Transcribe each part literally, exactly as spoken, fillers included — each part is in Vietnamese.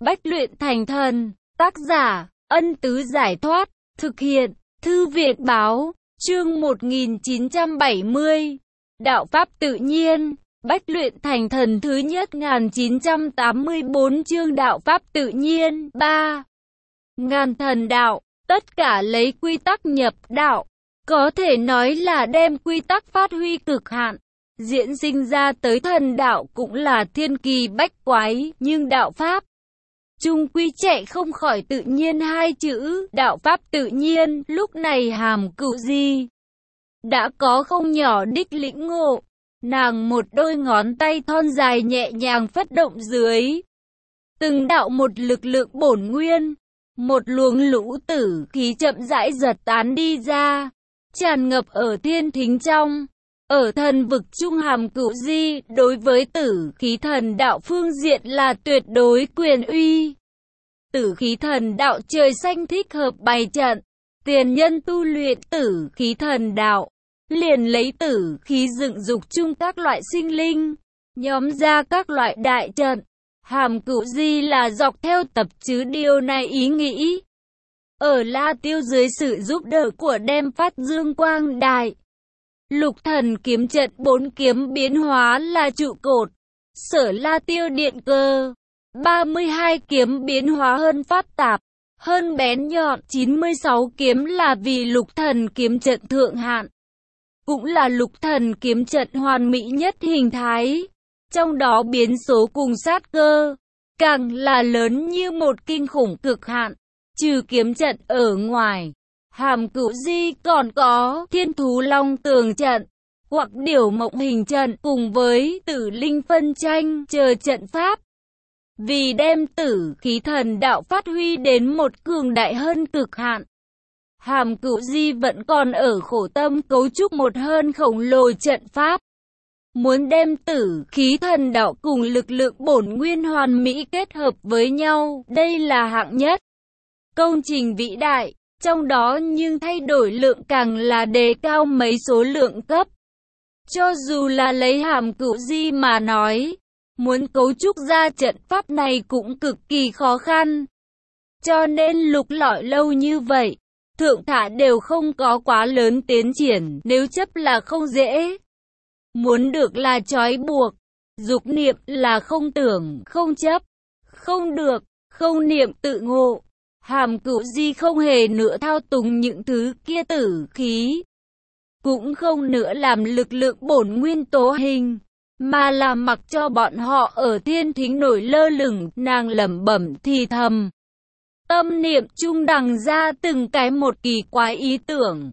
Bách luyện thành thần. Tác giả, Ân Tứ Giải Thoát. Thực hiện, Thư viện Báo. Chương một nghìn chín trăm bảy mươi. Đạo Pháp Tự Nhiên. Bách luyện thành thần thứ nhất một nghìn chín trăm tám mươi tư chương Đạo Pháp Tự Nhiên. ba. Ngàn thần đạo. Tất cả lấy quy tắc nhập đạo. Có thể nói là đem quy tắc phát huy cực hạn. Diễn sinh ra tới thần đạo cũng là thiên kỳ bách quái, nhưng đạo Pháp chung quy chạy không khỏi tự nhiên hai chữ. Đạo Pháp tự nhiên, lúc này Hàm Cửu Di đã có không nhỏ đích lĩnh ngộ. Nàng một đôi ngón tay thon dài nhẹ nhàng phất động dưới từng đạo một lực lượng bổn nguyên, một luồng lũ tử khí chậm rãi giật tán đi ra, tràn ngập ở thiên thính trong. Ở thần vực trung, Hàm Cửu Di đối với tử khí thần đạo phương diện là tuyệt đối quyền uy. Tử khí thần đạo trời xanh thích hợp bày trận. Tiền nhân tu luyện tử khí thần đạo, liền lấy tử khí dựng dục chung các loại sinh linh, nhóm ra các loại đại trận. Hàm Cửu Di là dọc theo tập chứ điều này ý nghĩ. Ở La Tiêu dưới sự giúp đỡ của đem phát dương quang đại Lục Thần kiếm trận, bốn kiếm biến hóa là trụ cột. Sở La Tiêu điện cơ, ba mươi hai kiếm biến hóa hơn phát tạp, hơn bén nhọn. chín mươi sáu kiếm là vì Lục Thần kiếm trận thượng hạn, cũng là Lục Thần kiếm trận hoàn mỹ nhất hình thái. Trong đó biến số cùng sát cơ càng là lớn như một kinh khủng cực hạn. Trừ kiếm trận ở ngoài, Hàm Cửu Di còn có Thiên Thú Long Tường trận, hoặc Điểu Mộng Hình trận cùng với Tử Linh Phân Tranh chờ trận pháp. Vì đem tử khí thần đạo phát huy đến một cường đại hơn cực hạn, Hàm Cửu Di vẫn còn ở khổ tâm cấu trúc một hơn khổng lồ trận pháp. Muốn đem tử khí thần đạo cùng lực lượng bổn nguyên hoàn mỹ kết hợp với nhau, đây là hạng nhất công trình vĩ đại. Trong đó nhưng thay đổi lượng càng là đề cao mấy số lượng cấp. Cho dù là lấy Hàm Cửu Di mà nói, muốn cấu trúc ra trận pháp này cũng cực kỳ khó khăn. Cho nên lục lọi lâu như vậy, thượng thả đều không có quá lớn tiến triển, nếu chấp là không dễ. Muốn được là trói buộc, dục niệm là không tưởng, không chấp, không được, không niệm tự ngộ. Hàm Cửu Di không hề nữa thao túng những thứ kia tử khí, cũng không nữa làm lực lượng bổn nguyên tố hình, mà là mặc cho bọn họ ở thiên thính nổi lơ lửng. Nàng lẩm bẩm thì thầm, tâm niệm trung đằng ra từng cái một kỳ quái ý tưởng.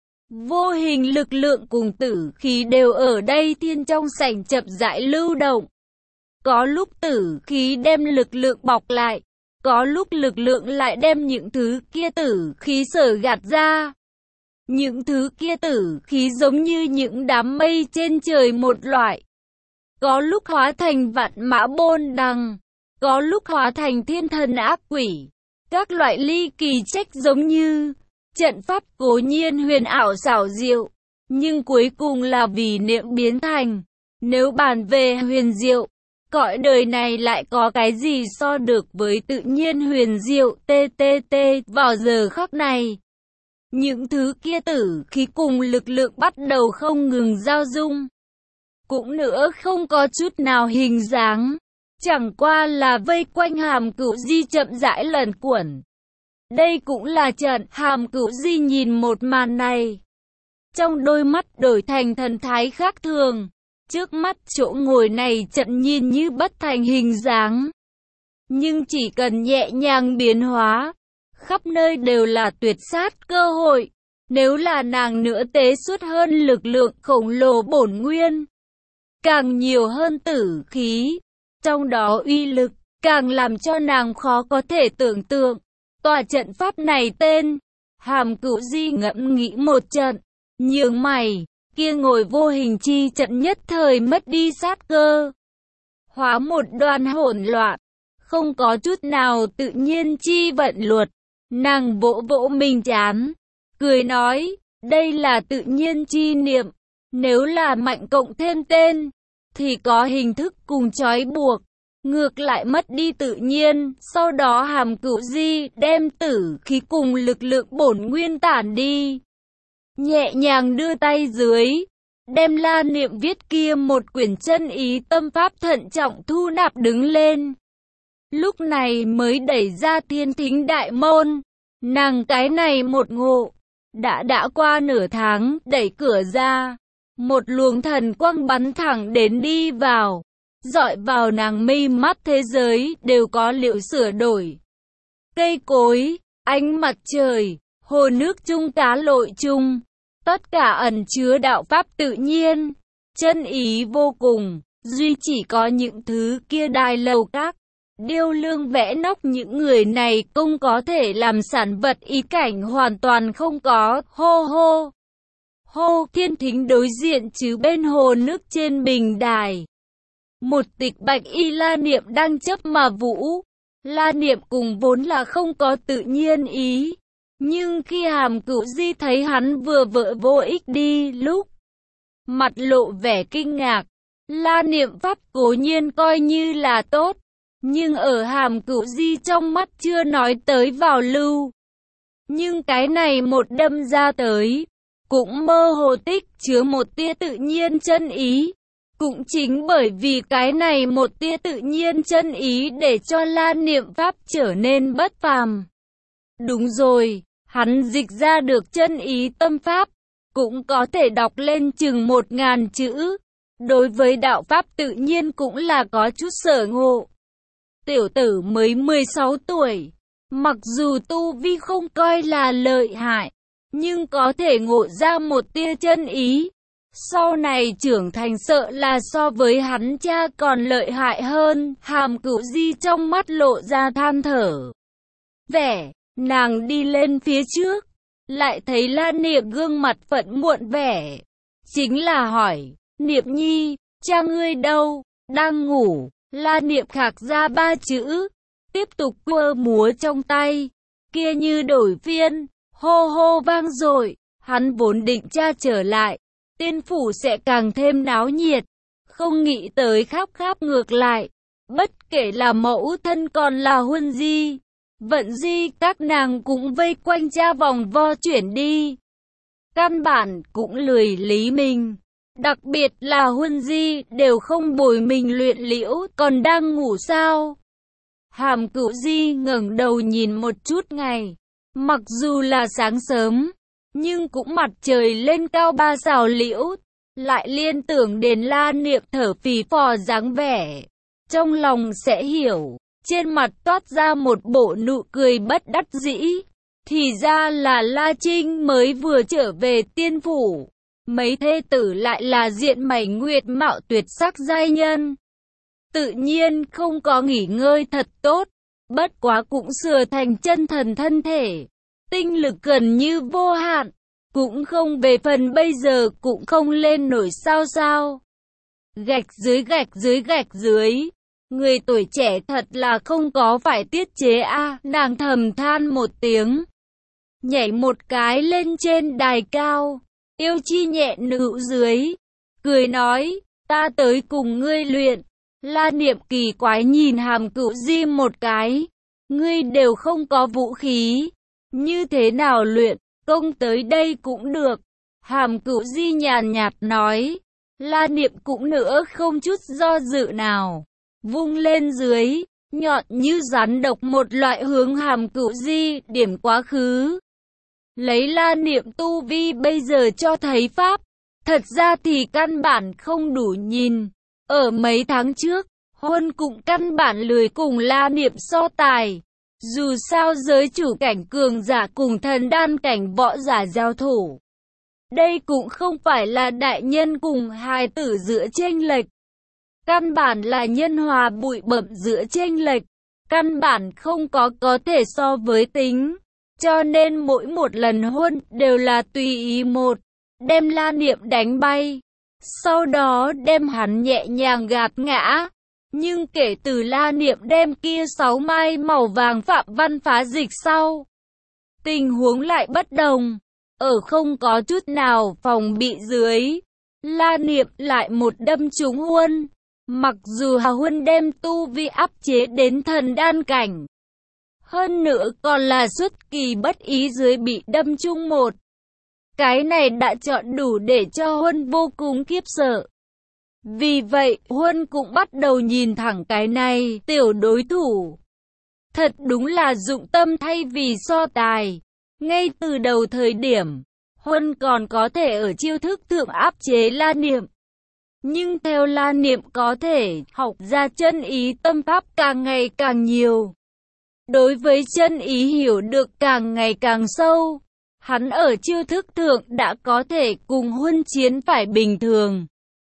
Vô hình lực lượng cùng tử khí đều ở đây thiên trong sảnh chậm rãi lưu động. Có lúc tử khí đem lực lượng bọc lại, có lúc lực lượng lại đem những thứ kia tử khí sở gạt ra. Những thứ kia tử khí giống như những đám mây trên trời một loại. Có lúc hóa thành vạn mã bôn đằng, có lúc hóa thành thiên thần ác quỷ. Các loại ly kỳ trách giống như trận pháp cố nhiên huyền ảo xảo diệu, nhưng cuối cùng là vì niệm biến thành. Nếu bàn về huyền diệu, cõi đời này lại có cái gì so được với tự nhiên huyền diệu. Ttt vào giờ khắc này, những thứ kia tử khí cùng lực lượng bắt đầu không ngừng giao dung, cũng nữa không có chút nào hình dáng, chẳng qua là vây quanh Hàm Cửu Di chậm rãi lẩn quẩn. Đây cũng là trận. Hàm Cửu Di nhìn một màn này, trong đôi mắt đổi thành thần thái khác thường. Trước mắt chỗ ngồi này trận nhìn như bất thành hình dáng, nhưng chỉ cần nhẹ nhàng biến hóa, khắp nơi đều là tuyệt sát cơ hội. Nếu là nàng nữa tế xuất hơn lực lượng khổng lồ bổn nguyên, càng nhiều hơn tử khí, trong đó uy lực càng làm cho nàng khó có thể tưởng tượng. Tòa trận pháp này tên, Hàm Cửu Di ngẫm nghĩ một trận, nhướng mày. Kia ngồi vô hình chi trận nhất thời mất đi sát cơ, hóa một đoàn hỗn loạn, không có chút nào tự nhiên chi vận luật. Nàng vỗ vỗ mình chán, cười nói, đây là tự nhiên chi niệm. Nếu là mạnh cộng thêm tên, thì có hình thức cùng trói buộc. ngược lại mất đi tự nhiên. Sau đó Hàm Cửu Di đem tử khí cùng lực lượng bổn nguyên tản đi, nhẹ nhàng đưa tay dưới, đem La Niệm viết kia một quyển chân ý tâm pháp thận trọng thu nạp đứng lên. Lúc này mới đẩy ra Thiên Thính đại môn. Nàng cái này một ngộ, đã đã qua nửa tháng, đẩy cửa ra, một luồng thần quang bắn thẳng đến đi vào, dọi vào nàng mi mắt. Thế giới đều có liệu sửa đổi, cây cối, ánh mặt trời, hồ nước chung, cá lội chung, tất cả ẩn chứa đạo pháp tự nhiên, chân ý vô cùng. Duy chỉ có những thứ kia đài lầu các, điêu lương vẽ nóc, những người này cũng có thể làm sản vật, ý cảnh hoàn toàn không có. Hô hô hô, Thiên Thính đối diện chứ bên hồ nước trên bình đài, một tịch bạch y La Niệm đang chấp mà vũ. La Niệm cùng vốn là không có tự nhiên ý, nhưng khi Hàm Cửu Di thấy hắn vừa vợ vô ích đi lúc, mặt lộ vẻ kinh ngạc. La Niệm pháp cố nhiên coi như là tốt, nhưng ở Hàm Cửu Di trong mắt chưa nói tới vào lưu. Nhưng cái này một đâm ra tới, cũng mơ hồ tích chứa một tia tự nhiên chân ý. Cũng chính bởi vì cái này một tia tự nhiên chân ý để cho La Niệm pháp trở nên bất phàm. Đúng rồi, hắn dịch ra được chân ý tâm pháp, cũng có thể đọc lên chừng một ngàn chữ. Đối với đạo pháp tự nhiên cũng là có chút sở ngộ. Tiểu tử mới mười sáu tuổi, mặc dù tu vi không coi là lợi hại, nhưng có thể ngộ ra một tia chân ý. Sau này trưởng thành sợ là so với hắn cha còn lợi hại hơn. Hàm Cửu Di trong mắt lộ ra than thở vẻ, nàng đi lên phía trước, lại thấy La Niệm gương mặt phẫn muộn vẻ, chính là hỏi, Niệm nhi, cha ngươi đâu? Đang ngủ. La Niệm khạc ra ba chữ, tiếp tục quơ múa trong tay, kia như đổi phiên, hô hô vang dội. Hắn vốn định cha trở lại, tiên phủ sẽ càng thêm náo nhiệt, không nghĩ tới khắp khắp ngược lại, bất kể là mẫu thân còn là huân di, vận di, các nàng cũng vây quanh cha vòng vo chuyển đi, căn bản cũng lười lý mình. Đặc biệt là huân di đều không bồi mình luyện liễu, còn đang ngủ sao? Hàm Cửu Di ngẩng đầu nhìn một chút ngày, mặc dù là sáng sớm, nhưng cũng mặt trời lên cao ba sào liễu, lại liên tưởng đến La Niệm thở phì phò dáng vẻ, trong lòng sẽ hiểu, trên mặt toát ra một bộ nụ cười bất đắc dĩ. Thì ra là La Trinh mới vừa trở về tiên phủ, mấy thê tử lại là diện mày nguyệt mạo tuyệt sắc giai nhân, tự nhiên không có nghỉ ngơi thật tốt, bất quá cũng sửa thành chân thần thân thể, tinh lực gần như vô hạn, cũng không về phần bây giờ cũng không lên nổi sao sao. Gạch dưới gạch dưới gạch dưới, người tuổi trẻ thật là không có phải tiết chế a. À, nàng thầm than một tiếng, nhảy một cái lên trên đài cao, yêu chi nhẹ nựu dưới, cười nói, ta tới cùng ngươi luyện. La Niệm kỳ quái nhìn Hàm Cửu Di một cái, ngươi đều không có vũ khí, như thế nào luyện, công tới đây cũng được. Hàm Cửu Di nhàn nhạt nói. La Niệm cũng nữa không chút do dự nào, vung lên dưới, nhọn như rắn độc một loại hướng Hàm Cửu Di điểm quá khứ. Lấy La Niệm tu vi bây giờ cho thấy pháp, thật ra thì căn bản không đủ nhìn. Ở mấy tháng trước, Huân cũng căn bản lười cùng La Niệm so tài. Dù sao giới chủ cảnh cường giả cùng thần đan cảnh võ giả giao thủ, đây cũng không phải là đại nhân cùng hài tử giữa chênh lệch, căn bản là nhân hòa bụi bặm giữa chênh lệch, căn bản không có có thể so với tính. Cho nên mỗi một lần Huân đều là tùy ý một, đem La Niệm đánh bay, sau đó đem hắn nhẹ nhàng gạt ngã. Nhưng kể từ La Niệm đem kia sáu mai màu vàng phạm văn phá dịch sau, tình huống lại bất đồng. Ở không có chút nào phòng bị dưới, La Niệm lại một đâm trúng Huân. Mặc dù Hà Huân đem tu vi áp chế đến thần đan cảnh, hơn nữa còn là xuất kỳ bất ý dưới bị đâm chung một. Cái này đã chọn đủ để cho Huân vô cùng khiếp sợ. Vì vậy, Huân cũng bắt đầu nhìn thẳng cái này, tiểu đối thủ. Thật đúng là dụng tâm thay vì so tài. Ngay từ đầu thời điểm, Huân còn có thể ở chiêu thức thượng áp chế La Niệm. Nhưng theo La Niệm có thể học ra chân ý tâm pháp càng ngày càng nhiều. Đối với chân ý hiểu được càng ngày càng sâu. Hắn ở chiêu thức thượng đã có thể cùng Huân chiến phải bình thường.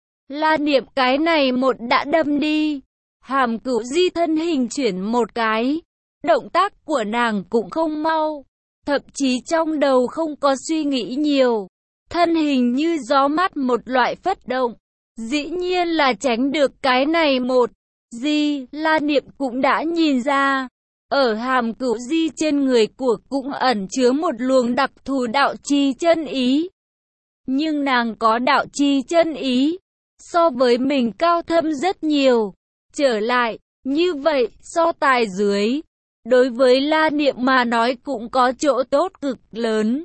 La Niệm cái này một đã đâm đi. Hàm Cửu Di thân hình chuyển một cái. Động tác của nàng cũng không mau. Thậm chí trong đầu không có suy nghĩ nhiều. Thân hình như gió mát một loại phất động. Dĩ nhiên là tránh được cái này một. Di, La Niệm cũng đã nhìn ra. Ở Hàm Cửu Di trên người của cũng ẩn chứa một luồng đặc thù đạo chi chân ý. Nhưng nàng có đạo chi chân ý. So với mình cao thâm rất nhiều. Trở lại, như vậy, so tài dưới. Đối với La Niệm mà nói cũng có chỗ tốt cực lớn.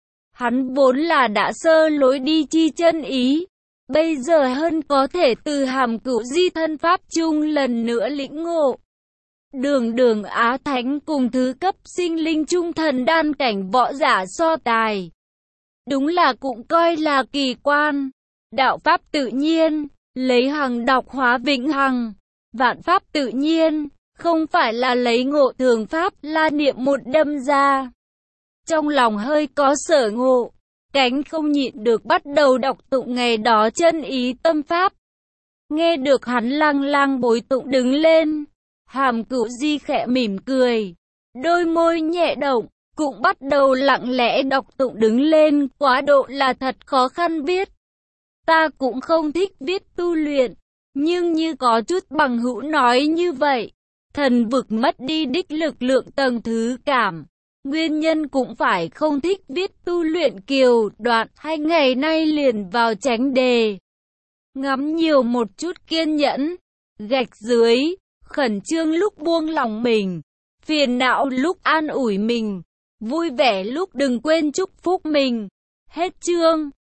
Hắn vốn là đã sơ lối đi chi chân ý. Bây giờ hơn có thể từ Hàm Cửu Di thân pháp chung lần nữa lĩnh ngộ. Đường đường Á Thánh cùng thứ cấp sinh linh trung thần đan cảnh võ giả so tài. Đúng là cũng coi là kỳ quan. Đạo pháp tự nhiên, lấy hằng đọc hóa vĩnh hằng. Vạn pháp tự nhiên, không phải là lấy ngộ thường pháp. La Niệm một đâm ra. Trong lòng hơi có sở ngộ. Cánh không nhịn được bắt đầu đọc tụng ngày đó chân ý tâm pháp. Nghe được hắn lăng lăng bối tụng đứng lên. Hàm Cửu Di khẽ mỉm cười. Đôi môi nhẹ động. Cũng bắt đầu lặng lẽ đọc tụng đứng lên. Quá độ là thật khó khăn viết. Ta cũng không thích viết tu luyện. Nhưng như có chút bằng hữu nói như vậy. Thần vực mất đi đích lực lượng tầng thứ cảm. Nguyên nhân cũng phải không thích viết tu luyện kiều đoạn. Hai ngày nay liền vào tránh đề. Ngắm nhiều một chút kiên nhẫn. Gạch dưới. Khẩn trương lúc buông lòng mình. Phiền não lúc an ủi mình. Vui vẻ lúc đừng quên chúc phúc mình. Hết chương.